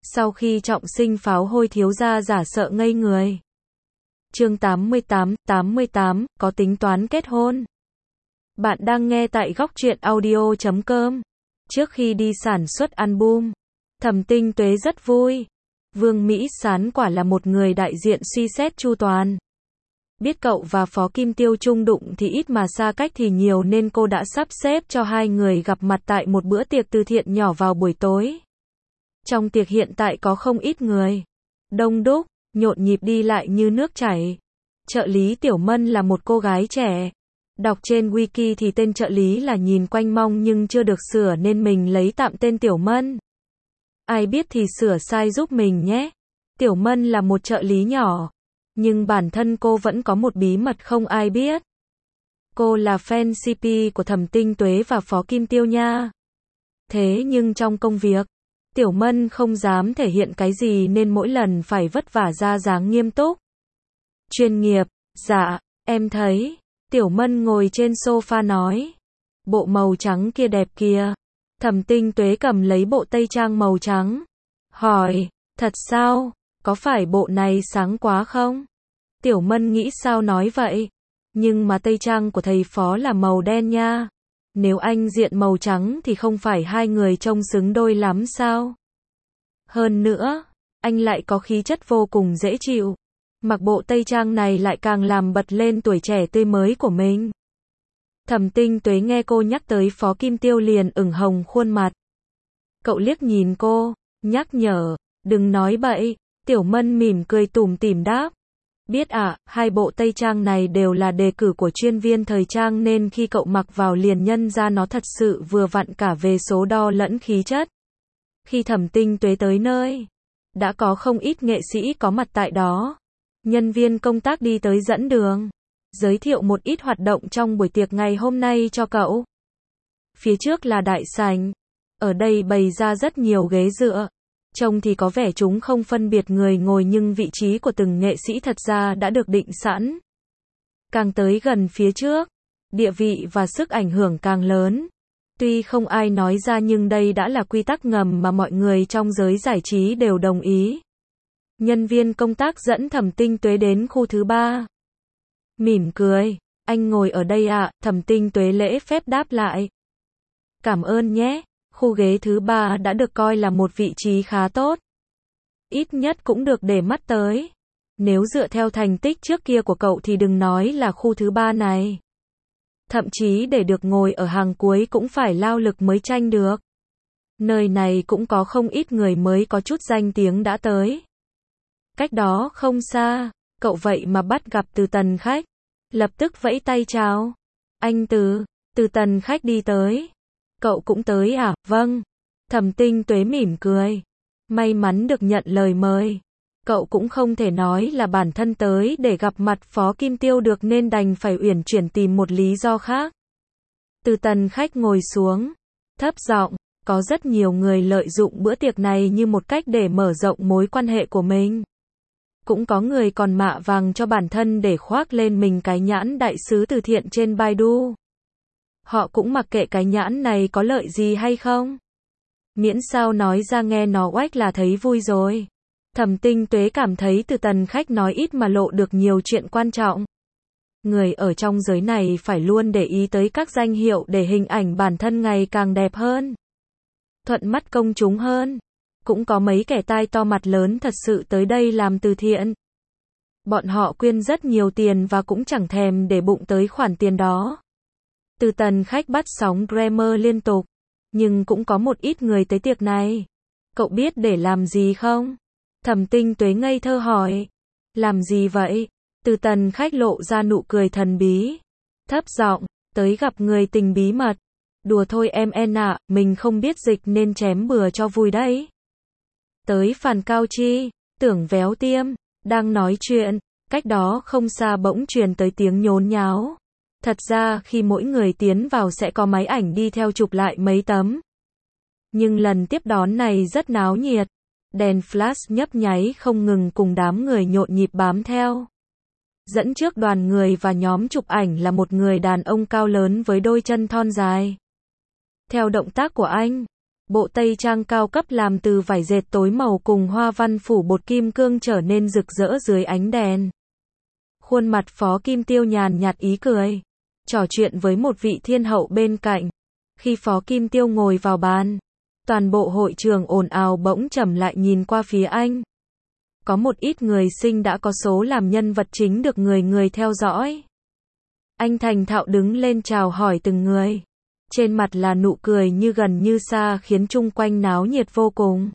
Sau khi trọng sinh pháo hôi thiếu gia giả sợ ngây người. Chương 88, có tính toán kết hôn. Bạn đang nghe tại góc truyện audio.com. Trước khi đi sản xuất album, Thẩm Tinh Tuế rất vui. Vương Mỹ Sán quả là một người đại diện suy xét chu toàn. Biết cậu và Phó Kim Tiêu chung đụng thì ít mà xa cách thì nhiều nên cô đã sắp xếp cho hai người gặp mặt tại một bữa tiệc từ thiện nhỏ vào buổi tối. Trong tiệc hiện tại có không ít người. Đông đúc, nhộn nhịp đi lại như nước chảy. Trợ lý Tiểu Mân là một cô gái trẻ. Đọc trên wiki thì tên trợ lý là Nhìn Quanh Mong nhưng chưa được sửa nên mình lấy tạm tên Tiểu Mân. Ai biết thì sửa sai giúp mình nhé. Tiểu Mân là một trợ lý nhỏ. Nhưng bản thân cô vẫn có một bí mật không ai biết. Cô là fan CP của Thẩm Tinh Tuế và Phó Kim Tiêu nha. Thế nhưng trong công việc, Tiểu Mân không dám thể hiện cái gì nên mỗi lần phải vất vả ra dáng nghiêm túc. Chuyên nghiệp, dạ, em thấy. Tiểu Mân ngồi trên sofa nói. Bộ màu trắng kia đẹp kìa. Thẩm Tinh Tuế cầm lấy bộ tây trang màu trắng. Hỏi, thật sao? Có phải bộ này sáng quá không? Tiểu Mân nghĩ sao nói vậy? Nhưng mà tây trang của thầy Phó là màu đen nha. Nếu anh diện màu trắng thì không phải hai người trông xứng đôi lắm sao? Hơn nữa, anh lại có khí chất vô cùng dễ chịu. Mặc bộ tây trang này lại càng làm bật lên tuổi trẻ tươi mới của mình. Thẩm Tinh Tuế nghe cô nhắc tới Phó Kim Tiêu liền ửng hồng khuôn mặt. Cậu liếc nhìn cô, nhắc nhở, đừng nói bậy. Tiểu Mân mỉm cười tủm tỉm đáp. Biết ạ, hai bộ tây trang này đều là đề cử của chuyên viên thời trang nên khi cậu mặc vào liền nhân ra nó thật sự vừa vặn cả về số đo lẫn khí chất. Khi Thẩm Tinh Tuế tới nơi, đã có không ít nghệ sĩ có mặt tại đó. Nhân viên công tác đi tới dẫn đường, giới thiệu một ít hoạt động trong buổi tiệc ngày hôm nay cho cậu. Phía trước là đại sảnh, ở đây bày ra rất nhiều ghế dựa. Trông thì có vẻ chúng không phân biệt người ngồi nhưng vị trí của từng nghệ sĩ thật ra đã được định sẵn. Càng tới gần phía trước, địa vị và sức ảnh hưởng càng lớn. Tuy không ai nói ra nhưng đây đã là quy tắc ngầm mà mọi người trong giới giải trí đều đồng ý. Nhân viên công tác dẫn Thẩm Tinh Tuế đến khu thứ 3. Mỉm cười, anh ngồi ở đây ạ, Thẩm Tinh Tuế lễ phép đáp lại. Cảm ơn nhé. Khu ghế thứ 3 đã được coi là một vị trí khá tốt. Ít nhất cũng được để mắt tới. Nếu dựa theo thành tích trước kia của cậu thì đừng nói là khu thứ 3 này. Thậm chí để được ngồi ở hàng cuối cũng phải lao lực mới tranh được. Nơi này cũng có không ít người mới có chút danh tiếng đã tới. Cách đó không xa, cậu vậy mà bắt gặp Từ Tần Khách. Lập tức vẫy tay chào. Anh Từ Tần Khách đi tới. Cậu cũng tới à? Vâng. Thẩm Tinh Tuế mỉm cười. May mắn được nhận lời mời. Cậu cũng không thể nói là bản thân tới để gặp mặt Phó Kim Tiêu được nên đành phải uyển chuyển tìm một lý do khác. Từ Tần Khách ngồi xuống. Thấp giọng, có rất nhiều người lợi dụng bữa tiệc này như một cách để mở rộng mối quan hệ của mình. Cũng có người còn mạ vàng cho bản thân để khoác lên mình cái nhãn đại sứ từ thiện trên Baidu. Họ cũng mặc kệ cái nhãn này có lợi gì hay không. Miễn sao nói ra nghe nó oách là thấy vui rồi. Thẩm Tinh Tuế cảm thấy Từ Tần Khách nói ít mà lộ được nhiều chuyện quan trọng. Người ở trong giới này phải luôn để ý tới các danh hiệu để hình ảnh bản thân ngày càng đẹp hơn. Thuận mắt công chúng hơn. Cũng có mấy kẻ tai to mặt lớn thật sự tới đây làm từ thiện. Bọn họ quyên rất nhiều tiền và cũng chẳng thèm để bụng tới khoản tiền đó. Từ Tần Khách bắt sóng Grammar liên tục. Nhưng cũng có một ít người tới tiệc này. Cậu biết để làm gì không? Thẩm Tinh Tuế ngây thơ hỏi. Làm gì vậy? Từ Tần Khách lộ ra nụ cười thần bí. Thấp giọng, tới gặp người tình bí mật. Đùa thôi em ạ, mình không biết dịch nên chém bừa cho vui đấy. Tới Phàn Cao Chi, Tưởng Véo Tiêm, đang nói chuyện, cách đó không xa bỗng truyền tới tiếng nhốn nháo. Thật ra khi mỗi người tiến vào sẽ có máy ảnh đi theo chụp lại mấy tấm. Nhưng lần tiếp đón này rất náo nhiệt. Đèn flash nhấp nháy không ngừng cùng đám người nhộn nhịp bám theo. Dẫn trước đoàn người và nhóm chụp ảnh là một người đàn ông cao lớn với đôi chân thon dài. Theo động tác của anh, Bộ tây trang cao cấp làm từ vải dệt tối màu cùng hoa văn phủ bột kim cương trở nên rực rỡ dưới ánh đèn. Khuôn mặt Phó Kim Tiêu nhàn nhạt ý cười, trò chuyện với một vị thiên hậu bên cạnh. Khi Phó Kim Tiêu ngồi vào bàn, toàn bộ hội trường ồn ào bỗng trầm lại nhìn qua phía anh. Có một ít người sinh đã có số làm nhân vật chính được người người theo dõi. Anh thành thạo đứng lên chào hỏi từng người. Trên mặt là nụ cười như gần như xa khiến chung quanh náo nhiệt vô cùng.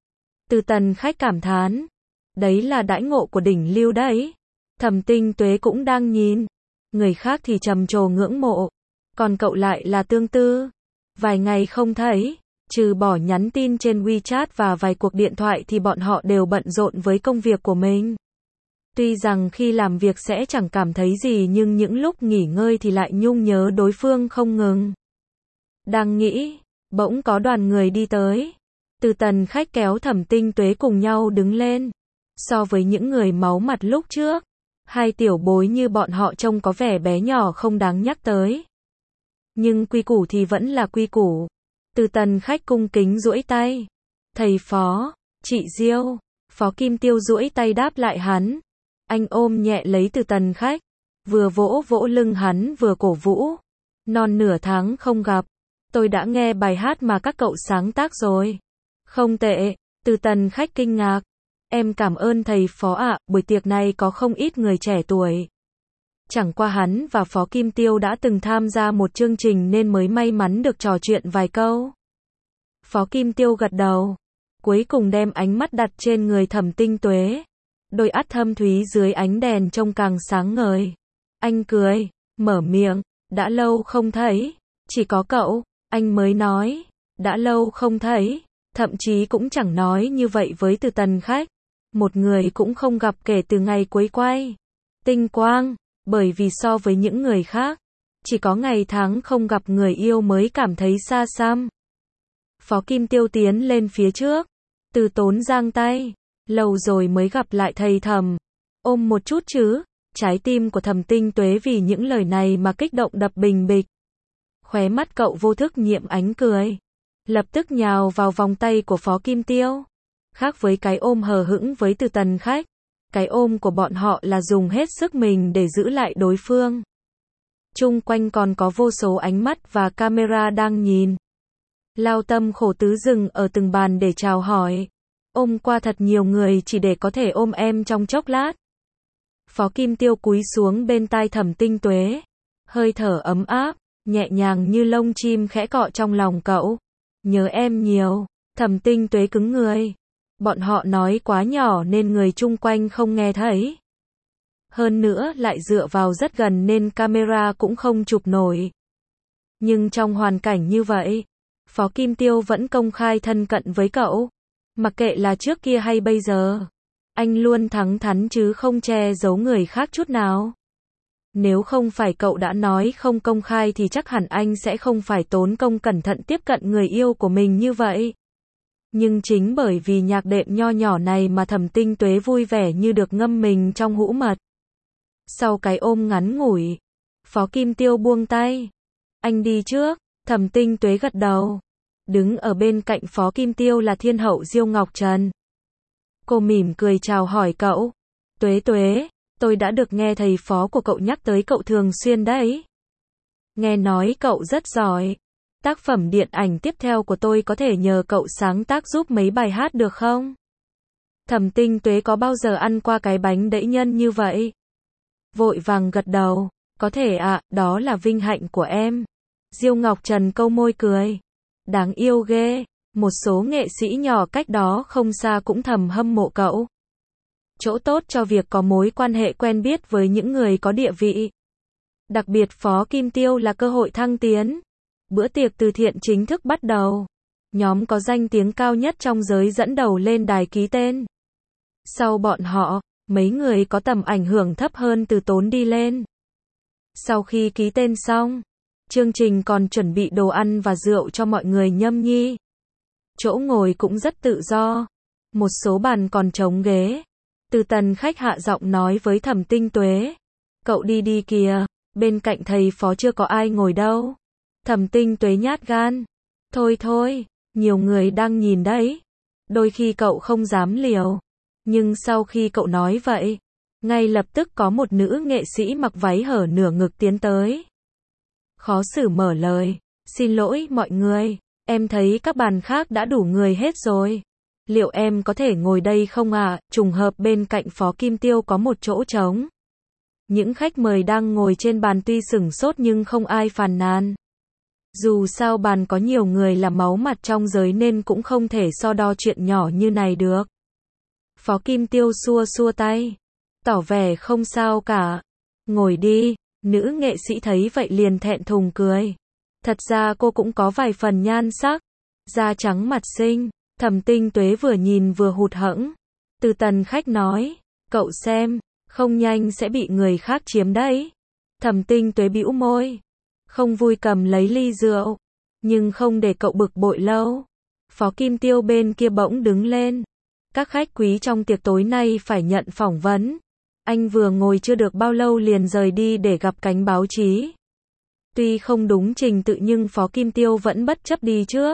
Từ Tần Khách cảm thán. Đấy là đãi ngộ của đỉnh lưu đấy. Thẩm Tinh Tuế cũng đang nhìn. Người khác thì trầm trồ ngưỡng mộ. Còn cậu lại là tương tư. Vài ngày không thấy. Trừ bỏ nhắn tin trên WeChat và vài cuộc điện thoại thì bọn họ đều bận rộn với công việc của mình. Tuy rằng khi làm việc sẽ chẳng cảm thấy gì nhưng những lúc nghỉ ngơi thì lại nhung nhớ đối phương không ngừng. Đang nghĩ, bỗng có đoàn người đi tới. Từ Tần Khách kéo Thẩm Tinh Tuế cùng nhau đứng lên. So với những người máu mặt lúc trước, hai tiểu bối như bọn họ trông có vẻ bé nhỏ không đáng nhắc tới. Nhưng quy củ thì vẫn là quy củ. Từ Tần Khách cung kính duỗi tay. Thầy Phó, chị Diêu. Phó Kim Tiêu duỗi tay đáp lại hắn. Anh ôm nhẹ lấy Từ Tần Khách, vừa vỗ vỗ lưng hắn vừa cổ vũ. Non nửa tháng không gặp, tôi đã nghe bài hát mà các cậu sáng tác rồi. Không tệ. Từ Tần Khách kinh ngạc. Em cảm ơn thầy Phó ạ, buổi tiệc này có không ít người trẻ tuổi. Chẳng qua hắn và Phó Kim Tiêu đã từng tham gia một chương trình nên mới may mắn được trò chuyện vài câu. Phó Kim Tiêu gật đầu, cuối cùng đem ánh mắt đặt trên người Thẩm Tinh Tuế. Đôi mắt thâm thúy dưới ánh đèn trông càng sáng ngời. Anh cười, mở miệng, đã lâu không thấy, chỉ có cậu, anh mới nói, đã lâu không thấy, thậm chí cũng chẳng nói như vậy với Từ Tần Khách. Một người cũng không gặp kể từ ngày cuối quay. Tinh quang, bởi vì so với những người khác, chỉ có ngày tháng không gặp người yêu mới cảm thấy xa xăm. Phó Kim Tiêu tiến lên phía trước, Từ Tốn giang tay. Lâu rồi mới gặp lại thầy Thẩm. Ôm một chút chứ. Trái tim của Thẩm Tinh Tuế vì những lời này mà kích động đập bình bịch. Khóe mắt cậu vô thức nhiễm ánh cười. Lập tức nhào vào vòng tay của Phó Kim Tiêu. Khác với cái ôm hờ hững với Từ Tần Khách, cái ôm của bọn họ là dùng hết sức mình để giữ lại đối phương. Chung quanh còn có vô số ánh mắt và camera đang nhìn. Lao tâm khổ tứ dừng ở từng bàn để chào hỏi. Ôm qua thật nhiều người chỉ để có thể ôm em trong chốc lát. Phó Kim Tiêu cúi xuống bên tai Thẩm Tinh Tuế. Hơi thở ấm áp, nhẹ nhàng như lông chim khẽ cọ trong lòng cậu. Nhớ em nhiều. Thẩm Tinh Tuế cứng người. Bọn họ nói quá nhỏ nên người chung quanh không nghe thấy. Hơn nữa lại dựa vào rất gần nên camera cũng không chụp nổi. Nhưng trong hoàn cảnh như vậy, Phó Kim Tiêu vẫn công khai thân cận với cậu. Mặc kệ là trước kia hay bây giờ, anh luôn thẳng thắn chứ không che giấu người khác chút nào. Nếu không phải cậu đã nói không công khai thì chắc hẳn anh sẽ không phải tốn công cẩn thận tiếp cận người yêu của mình như vậy. Nhưng chính bởi vì nhạc đệm nho nhỏ này mà Thẩm Tinh Tuế vui vẻ như được ngâm mình trong hũ mật. Sau cái ôm ngắn ngủi, Phó Kim Tiêu buông tay. Anh đi trước. Thẩm Tinh Tuế gật đầu. Đứng ở bên cạnh Phó Kim Tiêu là thiên hậu Diêu Ngọc Trần. Cô mỉm cười chào hỏi cậu. Tuế Tuế, tôi đã được nghe thầy Phó của cậu nhắc tới cậu thường xuyên đấy. Nghe nói cậu rất giỏi. Tác phẩm điện ảnh tiếp theo của tôi có thể nhờ cậu sáng tác giúp mấy bài hát được không? Thẩm Tinh Tuế có bao giờ ăn qua cái bánh đẫy nhân như vậy? Vội vàng gật đầu. Có thể ạ, đó là vinh hạnh của em. Diêu Ngọc Trần câu môi cười. Đáng yêu ghê. Một số nghệ sĩ nhỏ cách đó không xa cũng thầm hâm mộ cậu. Chỗ tốt cho việc có mối quan hệ quen biết với những người có địa vị. Đặc biệt Phó Kim Tiêu là cơ hội thăng tiến. Bữa tiệc từ thiện chính thức bắt đầu. Nhóm có danh tiếng cao nhất trong giới dẫn đầu lên đài ký tên. Sau bọn họ, mấy người có tầm ảnh hưởng thấp hơn Từ Tốn đi lên. Sau khi ký tên xong, chương trình còn chuẩn bị đồ ăn và rượu cho mọi người nhâm nhi. Chỗ ngồi cũng rất tự do. Một số bàn còn trống ghế. Từ Tần Khách hạ giọng nói với Thẩm Tinh Tuế. Cậu đi đi kìa, bên cạnh thầy Phó chưa có ai ngồi đâu. Thẩm Tinh Tuế nhát gan. Thôi thôi, Nhiều người đang nhìn đấy. Đôi khi cậu không dám liều. Nhưng sau khi cậu nói vậy, ngay lập tức có một nữ nghệ sĩ mặc váy hở nửa ngực tiến tới. Khó xử mở lời. Xin lỗi mọi người, em thấy các bàn khác đã đủ người hết rồi. Liệu em có thể ngồi đây không ạ? Trùng hợp bên cạnh Phó Kim Tiêu có một chỗ trống. Những khách mời đang ngồi trên bàn tuy sửng sốt nhưng không ai phàn nàn. Dù sao bàn có nhiều người là máu mặt trong giới nên cũng không thể so đo chuyện nhỏ như này được. Phó Kim Tiêu xua xua tay, tỏ vẻ không sao cả. Ngồi đi, nữ nghệ sĩ thấy vậy liền thẹn thùng cười. Thật ra cô cũng có vài phần nhan sắc, da trắng mặt xinh. Thẩm Tinh Tuế vừa nhìn vừa hụt hẫng. Từ Tần khách nói, cậu xem, không nhanh sẽ bị người khác chiếm đấy. Thẩm Tinh Tuế bĩu môi, không vui cầm lấy ly rượu, nhưng không để cậu bực bội lâu. Phó Kim Tiêu bên kia bỗng đứng lên. Các khách quý trong tiệc tối nay phải nhận phỏng vấn. Anh vừa ngồi chưa được bao lâu liền rời đi để gặp cánh báo chí. Tuy không đúng trình tự nhưng Phó Kim Tiêu vẫn bất chấp đi trước.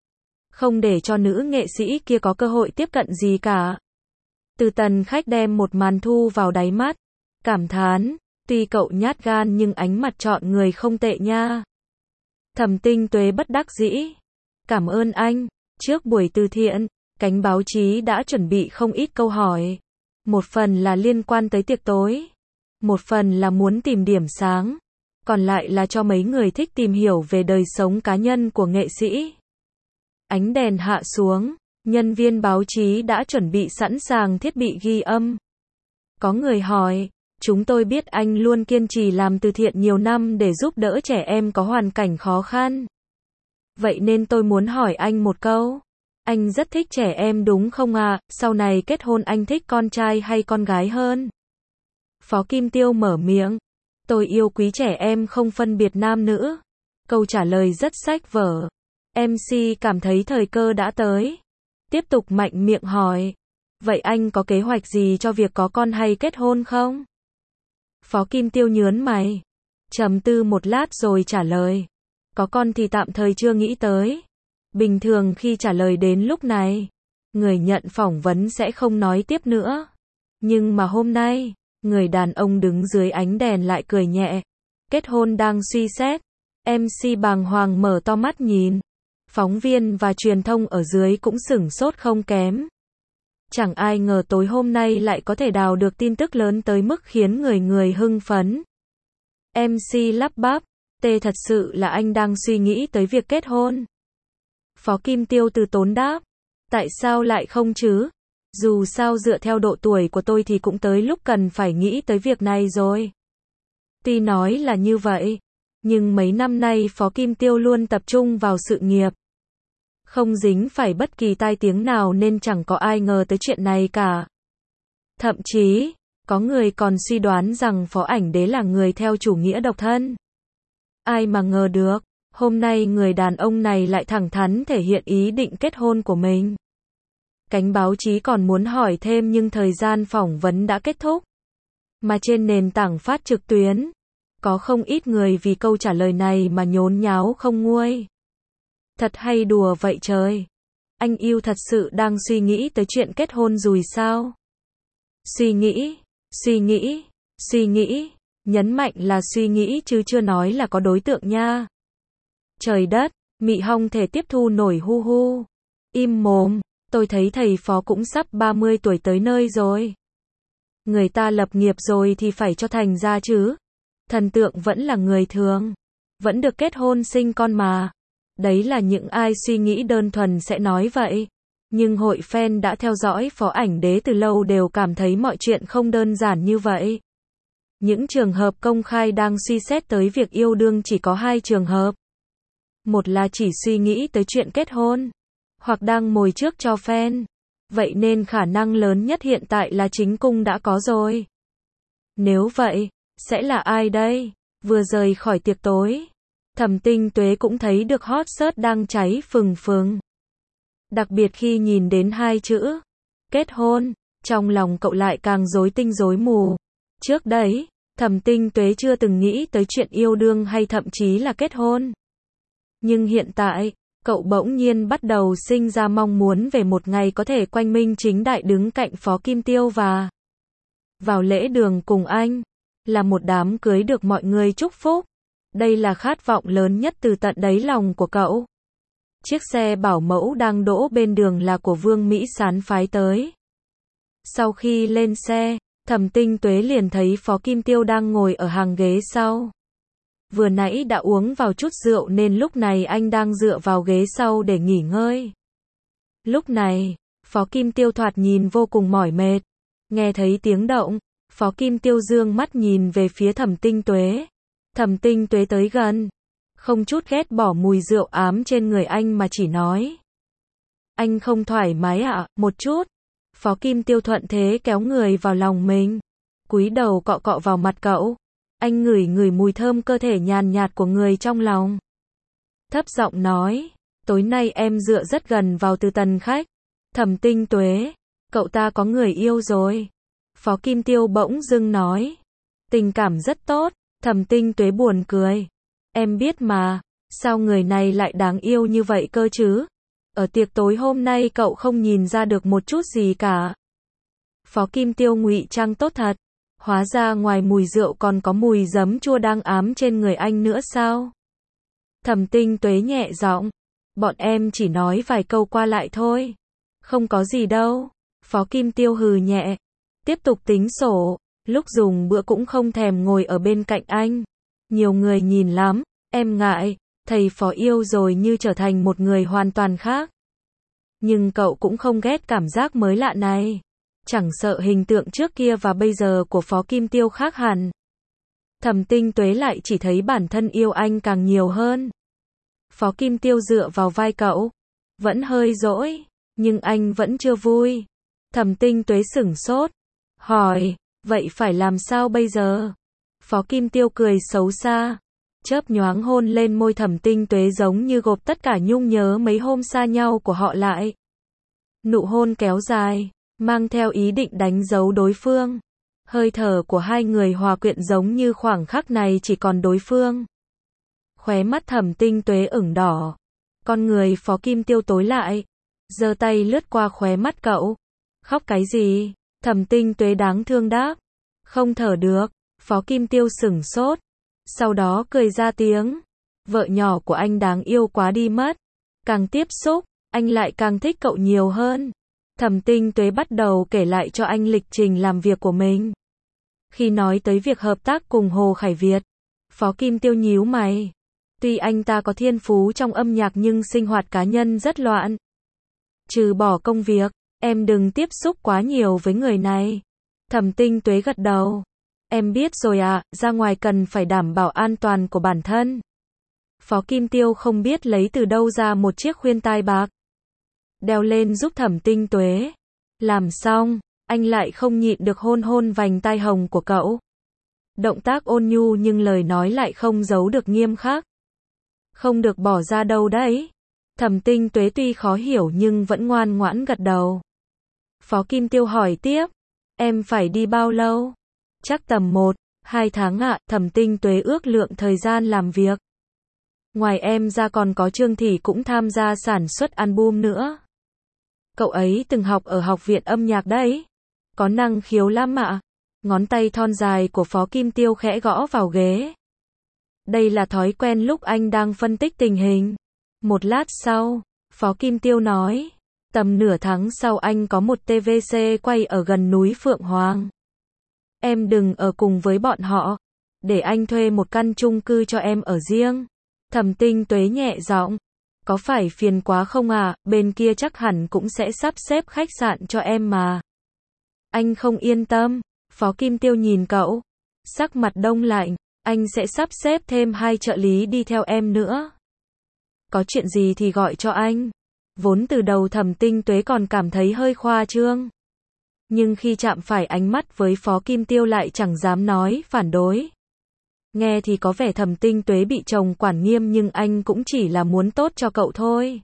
Không để cho nữ nghệ sĩ kia có cơ hội tiếp cận gì cả. Từ Tần khách đem một màn thu vào đáy mắt. Cảm thán, tuy cậu nhát gan nhưng ánh mặt chọn người không tệ nha. Thẩm Tinh Tuế bất đắc dĩ. Cảm ơn anh. Trước buổi từ thiện, cánh báo chí đã chuẩn bị không ít câu hỏi. Một phần là liên quan tới tiệc tối. Một phần là muốn tìm điểm sáng. Còn lại là cho mấy người thích tìm hiểu về đời sống cá nhân của nghệ sĩ. Ánh đèn hạ xuống, nhân viên báo chí đã chuẩn bị sẵn sàng thiết bị ghi âm. Có người hỏi, chúng tôi biết anh luôn kiên trì làm từ thiện nhiều năm để giúp đỡ trẻ em có hoàn cảnh khó khăn. Vậy nên tôi muốn hỏi anh một câu. Anh rất thích trẻ em đúng không ạ? Sau này kết hôn anh thích con trai hay con gái hơn? Phó Kim Tiêu mở miệng. Tôi yêu quý trẻ em không phân biệt nam nữ. Câu trả lời rất sách vở. MC cảm thấy thời cơ đã tới. Tiếp tục mạnh miệng hỏi. Vậy anh có kế hoạch gì cho việc có con hay kết hôn không? Phó Kim Tiêu nhớn mày. Trầm tư một lát rồi trả lời. Có con thì tạm thời chưa nghĩ tới. Bình thường khi trả lời đến lúc này, người nhận phỏng vấn sẽ không nói tiếp nữa. Nhưng mà hôm nay, người đàn ông đứng dưới ánh đèn lại cười nhẹ. Kết hôn đang suy xét. MC bàng hoàng mở to mắt nhìn. Phóng viên và truyền thông ở dưới cũng sửng sốt không kém. Chẳng ai ngờ tối hôm nay lại có thể đào được tin tức lớn tới mức khiến người người hưng phấn. MC lắp bắp, thật sự là anh đang suy nghĩ tới việc kết hôn. Phó Kim Tiêu từ tốn đáp, tại sao lại không chứ? Dù sao dựa theo độ tuổi của tôi thì cũng tới lúc cần phải nghĩ tới việc này rồi. Tuy nói là như vậy, nhưng mấy năm nay Phó Kim Tiêu luôn tập trung vào sự nghiệp. Không dính phải bất kỳ tai tiếng nào nên chẳng có ai ngờ tới chuyện này cả. Thậm chí, có người còn suy đoán rằng Phó Ảnh Đế là người theo chủ nghĩa độc thân. Ai mà ngờ được, hôm nay người đàn ông này lại thẳng thắn thể hiện ý định kết hôn của mình. Cánh báo chí còn muốn hỏi thêm nhưng thời gian phỏng vấn đã kết thúc. Mà trên nền tảng phát trực tuyến, có không ít người vì câu trả lời này mà nhốn nháo không nguôi. Thật hay đùa vậy trời. Anh yêu thật sự đang suy nghĩ tới chuyện kết hôn rồi sao? Suy nghĩ, nhấn mạnh là suy nghĩ chứ chưa nói là có đối tượng nha. Trời đất, mị hong thể tiếp thu nổi hu hu. Im mồm, tôi thấy thầy Phó cũng sắp 30 tuổi tới nơi rồi. Người ta lập nghiệp rồi thì phải cho thành ra chứ. Thần tượng vẫn là người thường. Vẫn được kết hôn sinh con mà. Đấy là những ai suy nghĩ đơn thuần sẽ nói vậy. Nhưng hội fan đã theo dõi Phó Ảnh Đế từ lâu đều cảm thấy mọi chuyện không đơn giản như vậy. Những trường hợp công khai đang suy xét tới việc yêu đương chỉ có 2 trường hợp. Một là chỉ suy nghĩ tới chuyện kết hôn, hoặc đang mồi trước cho fan. Vậy nên khả năng lớn nhất hiện tại là chính cung đã có rồi. Nếu vậy, sẽ là ai đây? Vừa rời khỏi tiệc tối, Thẩm Tinh Tuế cũng thấy được hot search đang cháy phừng phừng. Đặc biệt khi nhìn đến 2 chữ kết hôn, trong lòng cậu lại càng rối tinh rối mù. Trước đấy, Thẩm Tinh Tuế chưa từng nghĩ tới chuyện yêu đương hay thậm chí là kết hôn. Nhưng hiện tại, cậu bỗng nhiên bắt đầu sinh ra mong muốn về một ngày có thể quang minh chính đại đứng cạnh Phó Kim Tiêu và vào lễ đường cùng anh, là một đám cưới được mọi người chúc phúc. Đây là khát vọng lớn nhất từ tận đáy lòng của cậu. Chiếc xe bảo mẫu đang đỗ bên đường là của Vương Mỹ Sán phái tới. Sau khi lên xe, Thẩm Tinh Tuế liền thấy Phó Kim Tiêu đang ngồi ở hàng ghế sau. Vừa nãy đã uống vào chút rượu nên lúc này anh đang dựa vào ghế sau để nghỉ ngơi. Lúc này, Phó Kim Tiêu thoạt nhìn vô cùng mỏi mệt. Nghe thấy tiếng động, Phó Kim Tiêu dương mắt nhìn về phía Thẩm Tinh Tuế. Thẩm Tinh Tuế tới gần, không chút ghét bỏ mùi rượu ám trên người anh mà chỉ nói. Anh không thoải mái ạ, một chút. Phó Kim Tiêu thuận thế kéo người vào lòng mình, cúi đầu cọ cọ vào mặt cậu. Anh ngửi ngửi mùi thơm cơ thể nhàn nhạt của người trong lòng. Thấp giọng nói, tối nay em dựa rất gần vào Từ Tần khách. Thẩm Tinh Tuế, cậu ta có người yêu rồi. Phó Kim Tiêu bỗng dưng nói, tình cảm rất tốt. Thẩm Tinh Tuế buồn cười. Em biết mà, sao người này lại đáng yêu như vậy cơ chứ? Ở tiệc tối hôm nay cậu không nhìn ra được một chút gì cả. Phó Kim Tiêu ngụy trang tốt thật. Hóa ra ngoài mùi rượu còn có mùi giấm chua đang ám trên người anh nữa sao? Thẩm Tinh Tuế nhẹ giọng, bọn em chỉ nói vài câu qua lại thôi. Không có gì đâu. Phó Kim Tiêu hừ nhẹ, tiếp tục tính sổ. Lúc dùng bữa cũng không thèm ngồi ở bên cạnh anh. Nhiều người nhìn lắm, em ngại, thầy Phó yêu rồi như trở thành một người hoàn toàn khác. Nhưng cậu cũng không ghét cảm giác mới lạ này. Chẳng sợ hình tượng trước kia và bây giờ của Phó Kim Tiêu khác hẳn. Thẩm Tinh Tuế lại chỉ thấy bản thân yêu anh càng nhiều hơn. Phó Kim Tiêu dựa vào vai cậu, vẫn hơi dỗi, nhưng anh vẫn chưa vui. Thẩm Tinh Tuế sửng sốt, hỏi, vậy phải làm sao bây giờ? Phó Kim Tiêu cười xấu xa, chớp nhoáng hôn lên môi Thẩm Tinh Tuế giống như gộp tất cả nhung nhớ mấy hôm xa nhau của họ lại. Nụ hôn kéo dài, mang theo ý định đánh dấu đối phương. Hơi thở của hai người hòa quyện giống như khoảng khắc này chỉ còn đối phương. Khóe mắt Thẩm Tinh Tuế ửng đỏ. Con người Phó Kim Tiêu tối lại, giơ tay lướt qua khóe mắt cậu. Khóc cái gì? Thẩm Tinh Tuế đáng thương đáp. Không thở được. Phó Kim Tiêu sửng sốt. Sau đó cười ra tiếng. Vợ nhỏ của anh đáng yêu quá đi mất. Càng tiếp xúc, anh lại càng thích cậu nhiều hơn. Thẩm Tinh Tuế bắt đầu kể lại cho anh lịch trình làm việc của mình. Khi nói tới việc hợp tác cùng Hồ Khải Việt, Phó Kim Tiêu nhíu mày. Tuy anh ta có thiên phú trong âm nhạc nhưng sinh hoạt cá nhân rất loạn. Trừ bỏ công việc, em đừng tiếp xúc quá nhiều với người này. Thẩm Tinh Tuế gật đầu. Em biết rồi ạ, ra ngoài cần phải đảm bảo an toàn của bản thân. Phó Kim Tiêu không biết lấy từ đâu ra một chiếc khuyên tai bạc. Đeo lên giúp Thẩm Tinh Tuế. Làm xong, anh lại không nhịn được hôn hôn vành tai hồng của cậu. Động tác ôn nhu nhưng lời nói lại không giấu được nghiêm khắc. Không được bỏ ra đâu đấy. Thẩm Tinh Tuế tuy khó hiểu nhưng vẫn ngoan ngoãn gật đầu. Phó Kim Tiêu hỏi tiếp. Em phải đi bao lâu? Chắc tầm 1-2 tháng ạ. Thẩm Tinh Tuế ước lượng thời gian làm việc. Ngoài em ra còn có Trương Thị cũng tham gia sản xuất album nữa. Cậu ấy từng học ở học viện âm nhạc đấy. Có năng khiếu lắm ạ. Ngón tay thon dài của Phó Kim Tiêu khẽ gõ vào ghế. Đây là thói quen lúc anh đang phân tích tình hình. Một lát sau, Phó Kim Tiêu nói. Tầm nửa tháng sau anh có một TVC quay ở gần núi Phượng Hoàng. Em đừng ở cùng với bọn họ. Để anh thuê một căn chung cư cho em ở riêng. Thẩm Tinh Tuế nhẹ giọng. Có phải phiền quá không à, bên kia chắc hẳn cũng sẽ sắp xếp khách sạn cho em mà. Anh không yên tâm. Phó Kim Tiêu nhìn cậu. Sắc mặt đông lạnh. Anh sẽ sắp xếp thêm 2 trợ lý đi theo em nữa. Có chuyện gì thì gọi cho anh. Vốn từ đầu Thẩm Tinh Tuế còn cảm thấy hơi khoa trương. Nhưng khi chạm phải ánh mắt với Phó Kim Tiêu lại chẳng dám nói phản đối. Nghe thì có vẻ Thẩm Tinh Tuế bị chồng quản nghiêm nhưng anh cũng chỉ là muốn tốt cho cậu thôi.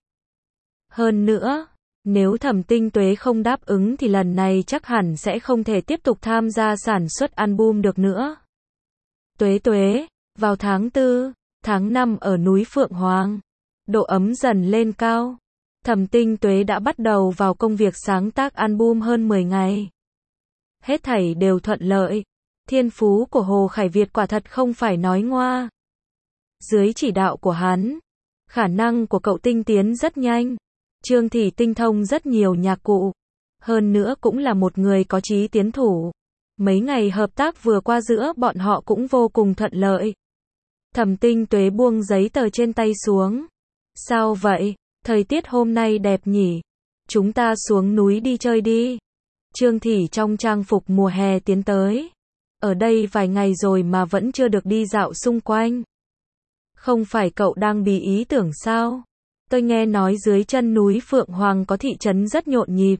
Hơn nữa, nếu Thẩm Tinh Tuế không đáp ứng thì lần này chắc hẳn sẽ không thể tiếp tục tham gia sản xuất album được nữa. Tuế Tuế, vào tháng 4, tháng 5 ở núi Phượng Hoàng, độ ấm dần lên cao. Thẩm Tinh Tuế đã bắt đầu vào công việc sáng tác album hơn 10 ngày. Hết thảy đều thuận lợi. Thiên phú của Hồ Khải Việt quả thật không phải nói ngoa. Dưới chỉ đạo của hắn, khả năng của cậu tinh tiến rất nhanh. Trương Thị tinh thông rất nhiều nhạc cụ. Hơn nữa cũng là một người có chí tiến thủ. Mấy ngày hợp tác vừa qua giữa bọn họ cũng vô cùng thuận lợi. Thẩm Tinh Tuế buông giấy tờ trên tay xuống. Sao vậy? Thời tiết hôm nay đẹp nhỉ? Chúng ta xuống núi đi chơi đi. Trương Thị trong trang phục mùa hè tiến tới. Ở đây vài ngày rồi mà vẫn chưa được đi dạo xung quanh. Không phải cậu đang bí ý tưởng sao? Tôi nghe nói dưới chân núi Phượng Hoàng có thị trấn rất nhộn nhịp.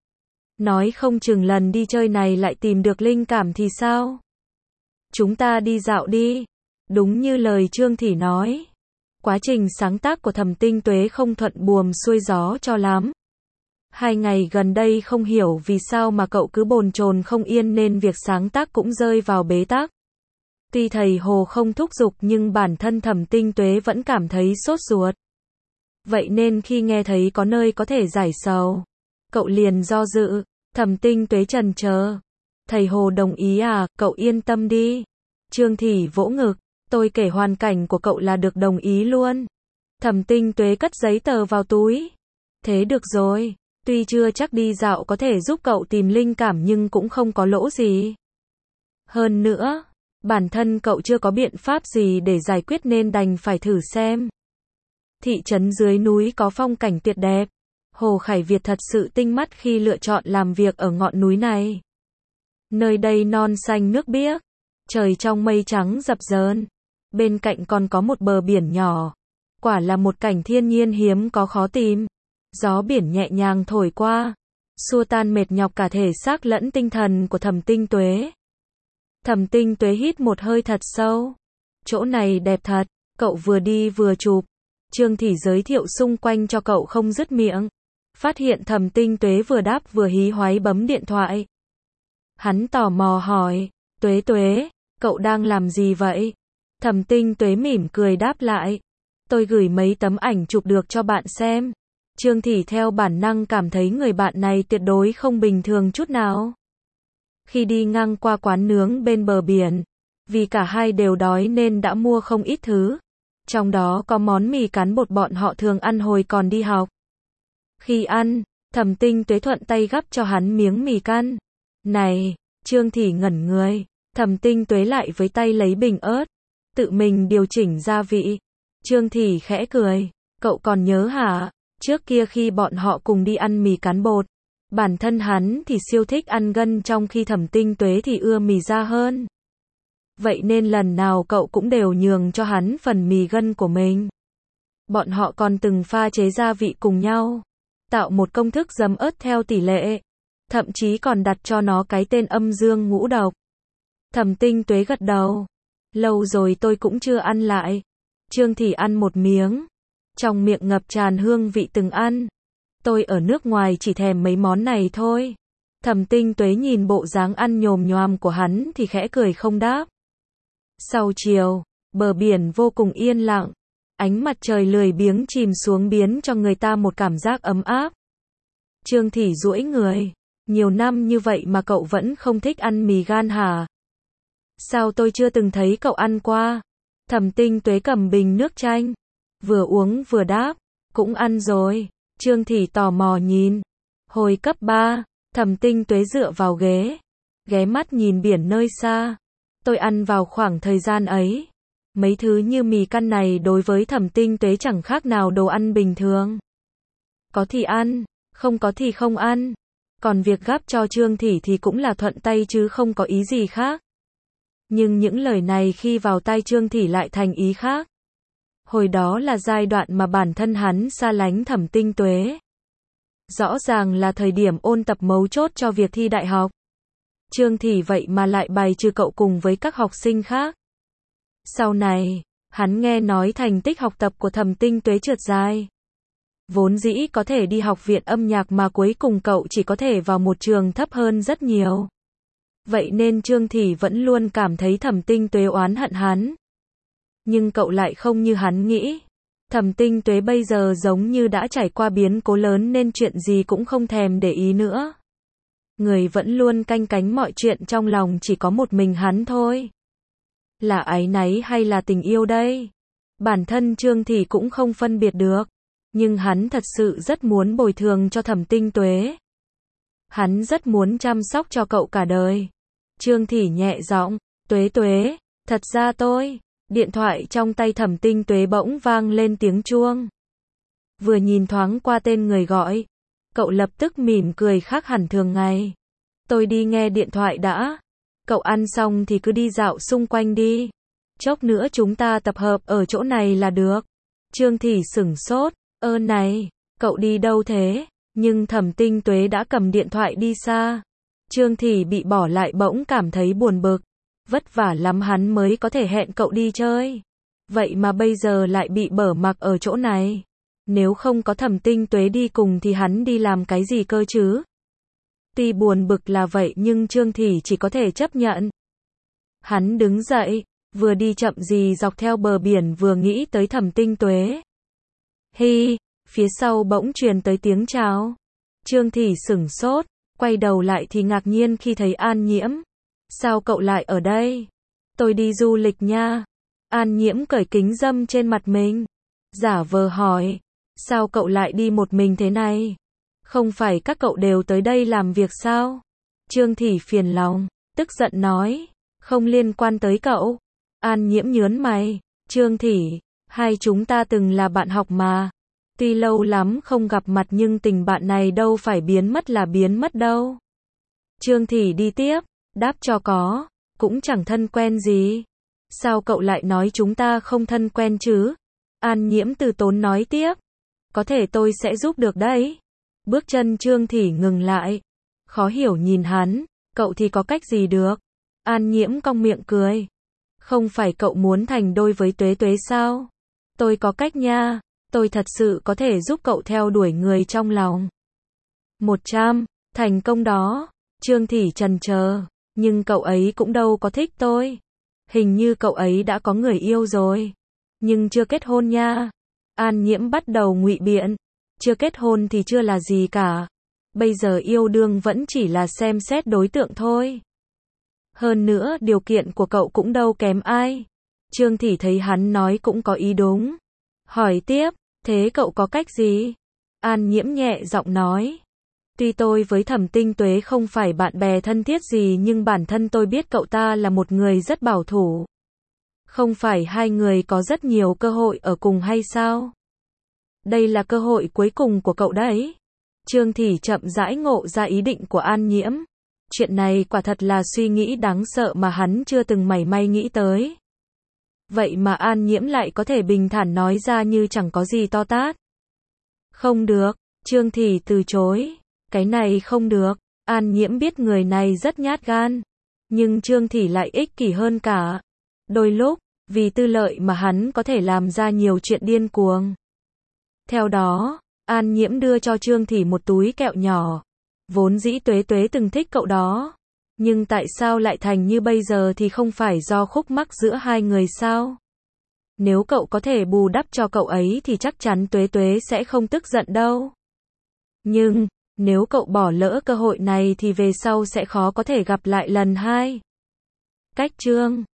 Nói không chừng lần đi chơi này lại tìm được linh cảm thì sao? Chúng ta đi dạo đi. Đúng như lời Trương Thị nói. Quá trình sáng tác của Thẩm Tinh Tuế không thuận buồm xuôi gió cho lắm. 2 ngày gần đây không hiểu vì sao mà cậu cứ bồn chồn không yên nên việc sáng tác cũng rơi vào bế tắc. Tuy thầy Hồ không thúc giục nhưng bản thân Thẩm Tinh Tuế vẫn cảm thấy sốt ruột. Vậy nên khi nghe thấy có nơi có thể giải sầu, cậu liền do dự. Thẩm Tinh Tuế chần chờ. Thầy Hồ đồng ý à, cậu yên tâm đi. Trương Thị vỗ ngực. Tôi kể hoàn cảnh của cậu là được đồng ý luôn. Thẩm Tinh Tuế cất giấy tờ vào túi. Thế được rồi. Tuy chưa chắc đi dạo có thể giúp cậu tìm linh cảm nhưng cũng không có lỗ gì. Hơn nữa, bản thân cậu chưa có biện pháp gì để giải quyết nên đành phải thử xem. Thị trấn dưới núi có phong cảnh tuyệt đẹp. Hồ Khải Việt thật sự tinh mắt khi lựa chọn làm việc ở ngọn núi này. Nơi đây non xanh nước biếc, trời trong mây trắng dập dờn. Bên cạnh còn có một bờ biển nhỏ. Quả là một cảnh thiên nhiên hiếm có khó tìm. Gió biển nhẹ nhàng thổi qua, xua tan mệt nhọc cả thể xác lẫn tinh thần của Thẩm Tinh Tuế. Thẩm Tinh Tuế hít một hơi thật sâu. Chỗ này đẹp thật, cậu vừa đi vừa chụp. Trương Thị giới thiệu xung quanh cho cậu không dứt miệng. Phát hiện Thẩm Tinh Tuế vừa đáp vừa hí hoáy bấm điện thoại. Hắn tò mò hỏi, Tuế Tuế, cậu đang làm gì vậy? Thẩm Tinh Tuế mỉm cười đáp lại. Tôi gửi mấy tấm ảnh chụp được cho bạn xem. Trương Thị theo bản năng cảm thấy người bạn này tuyệt đối không bình thường chút nào. Khi đi ngang qua quán nướng bên bờ biển, vì cả hai đều đói nên đã mua không ít thứ. Trong đó có món mì cán bột bọn họ thường ăn hồi còn đi học. Khi ăn, Thẩm Tinh Tuế thuận tay gắp cho hắn miếng mì căn. Này, Trương Thị ngẩn người. Thẩm Tinh Tuế lại với tay lấy bình ớt, tự mình điều chỉnh gia vị. Trương Thị khẽ cười. Cậu còn nhớ hả? Trước kia khi bọn họ cùng đi ăn mì cán bột, bản thân hắn thì siêu thích ăn gân trong khi Thẩm Tinh Tuế thì ưa mì da hơn. Vậy nên lần nào cậu cũng đều nhường cho hắn phần mì gân của mình. Bọn họ còn từng pha chế gia vị cùng nhau, tạo một công thức giấm ớt theo tỷ lệ, thậm chí còn đặt cho nó cái tên âm dương ngũ độc. Thẩm Tinh Tuế gật đầu. Lâu rồi tôi cũng chưa ăn lại. Trương Thị ăn một miếng, trong miệng ngập tràn hương vị từng ăn. Tôi ở nước ngoài chỉ thèm mấy món này thôi. Thẩm Tinh Tuế nhìn bộ dáng ăn nhồm nhoàm của hắn thì khẽ cười không đáp. Sau chiều, bờ biển vô cùng yên lặng. Ánh mặt trời lười biếng chìm xuống biến cho người ta một cảm giác ấm áp. Trương Thị duỗi người. Nhiều năm như vậy mà cậu vẫn không thích ăn mì gan hả? Sao tôi chưa từng thấy cậu ăn qua? Thẩm Tinh Tuế cầm bình nước chanh, vừa uống vừa đáp. Cũng ăn rồi. Trương Thị tò mò nhìn. Hồi cấp 3, Thẩm Tinh Tuế dựa vào ghế, ghé mắt nhìn biển nơi xa. Tôi ăn vào khoảng thời gian ấy. Mấy thứ như mì căn này đối với Thẩm Tinh Tuế chẳng khác nào đồ ăn bình thường. Có thì ăn, không có thì không ăn. Còn việc gắp cho Trương Thị thì cũng là thuận tay chứ không có ý gì khác. Nhưng những lời này khi vào tai Trương Thị lại thành ý khác. Hồi đó là giai đoạn mà bản thân hắn xa lánh Thẩm Tinh Tuế. Rõ ràng là thời điểm ôn tập mấu chốt cho việc thi đại học. Trương Thị vậy mà lại bài trừ cậu cùng với các học sinh khác. Sau này, hắn nghe nói thành tích học tập của Thẩm Tinh Tuế trượt dài. Vốn dĩ có thể đi học viện âm nhạc mà cuối cùng cậu chỉ có thể vào một trường thấp hơn rất nhiều. Vậy nên Trương Thị vẫn luôn cảm thấy Thẩm Tinh Tuế oán hận hắn. Nhưng cậu lại không như hắn nghĩ. Thẩm Tinh Tuế bây giờ giống như đã trải qua biến cố lớn nên chuyện gì cũng không thèm để ý nữa. Người vẫn luôn canh cánh mọi chuyện trong lòng chỉ có một mình hắn thôi. Là áy náy hay là tình yêu đây? Bản thân Trương Thị cũng không phân biệt được. Nhưng hắn thật sự rất muốn bồi thường cho Thẩm Tinh Tuế. Hắn rất muốn chăm sóc cho cậu cả đời. Trương Thị nhẹ giọng, Tuế Tuế, thật ra tôi. Điện thoại trong tay Thẩm Tinh Tuế bỗng vang lên tiếng chuông. Vừa nhìn thoáng qua tên người gọi, cậu lập tức mỉm cười khác hẳn thường ngày. Tôi đi nghe điện thoại đã. Cậu ăn xong thì cứ đi dạo xung quanh đi. Chốc nữa chúng ta tập hợp ở chỗ này là được. Trương Thị sửng sốt, này, cậu đi đâu thế? Nhưng Thẩm Tinh Tuế đã cầm điện thoại đi xa. Trương Thị bị bỏ lại bỗng cảm thấy buồn bực. Vất vả lắm hắn mới có thể hẹn cậu đi chơi. Vậy mà bây giờ lại bị bỏ mặc ở chỗ này. Nếu không có Thẩm Tinh Tuế đi cùng thì hắn đi làm cái gì cơ chứ? Tuy buồn bực là vậy nhưng Trương Thị chỉ có thể chấp nhận. Hắn đứng dậy, vừa đi chậm gì dọc theo bờ biển vừa nghĩ tới Thẩm Tinh Tuế. Hi, phía sau bỗng truyền tới tiếng chào. Trương Thị sửng sốt, quay đầu lại thì ngạc nhiên khi thấy An Nhiễm. Sao cậu lại ở đây? Tôi đi du lịch nha. An Nhiễm cởi kính râm trên mặt mình. Giả vờ hỏi. Sao cậu lại đi một mình thế này? Không phải các cậu đều tới đây làm việc sao? Trương Thị phiền lòng, tức giận nói. Không liên quan tới cậu. An Nhiễm nhớn mày. Trương Thị, hai chúng ta từng là bạn học mà. Tuy lâu lắm không gặp mặt nhưng tình bạn này đâu phải biến mất là biến mất đâu. Trương Thị đi tiếp. Đáp cho có, cũng chẳng thân quen gì. Sao cậu lại nói chúng ta không thân quen chứ? An Nhiễm từ tốn nói tiếp. Có thể tôi sẽ giúp được đấy. Bước chân Trương Thị ngừng lại. Khó hiểu nhìn hắn, cậu thì có cách gì được? An Nhiễm cong miệng cười. Không phải cậu muốn thành đôi với Tuế Tuế sao? Tôi có cách nha, tôi thật sự có thể giúp cậu theo đuổi người trong lòng. 100, thành công đó. Trương Thị chần chờ. Nhưng cậu ấy cũng đâu có thích tôi. Hình như cậu ấy đã có người yêu rồi. Nhưng chưa kết hôn nha. An Nhiễm bắt đầu ngụy biện. Chưa kết hôn thì chưa là gì cả. Bây giờ yêu đương vẫn chỉ là xem xét đối tượng thôi. Hơn nữa điều kiện của cậu cũng đâu kém ai. Trương Thị thấy hắn nói cũng có ý đúng. Hỏi tiếp, thế cậu có cách gì? An Nhiễm nhẹ giọng nói. Tuy tôi với Thẩm Tinh Tuế không phải bạn bè thân thiết gì nhưng bản thân tôi biết cậu ta là một người rất bảo thủ. Không phải hai người có rất nhiều cơ hội ở cùng hay sao? Đây là cơ hội cuối cùng của cậu đấy. Trương Thị chậm rãi ngộ ra ý định của An Nhiễm. Chuyện này quả thật là suy nghĩ đáng sợ mà hắn chưa từng mảy may nghĩ tới. Vậy mà An Nhiễm lại có thể bình thản nói ra như chẳng có gì to tát. Không được, Trương Thị từ chối. Cái này không được. An Nhiễm biết người này rất nhát gan. Nhưng Trương Thị lại ích kỷ hơn cả. Đôi lúc, vì tư lợi mà hắn có thể làm ra nhiều chuyện điên cuồng. Theo đó, An Nhiễm đưa cho Trương Thị một túi kẹo nhỏ. Vốn dĩ Tuế Tuế từng thích cậu đó. Nhưng tại sao lại thành như bây giờ thì không phải do khúc mắc giữa hai người sao? Nếu cậu có thể bù đắp cho cậu ấy thì chắc chắn Tuế Tuế sẽ không tức giận đâu. Nhưng, nếu cậu bỏ lỡ cơ hội này thì về sau sẽ khó có thể gặp lại lần hai. Cách chương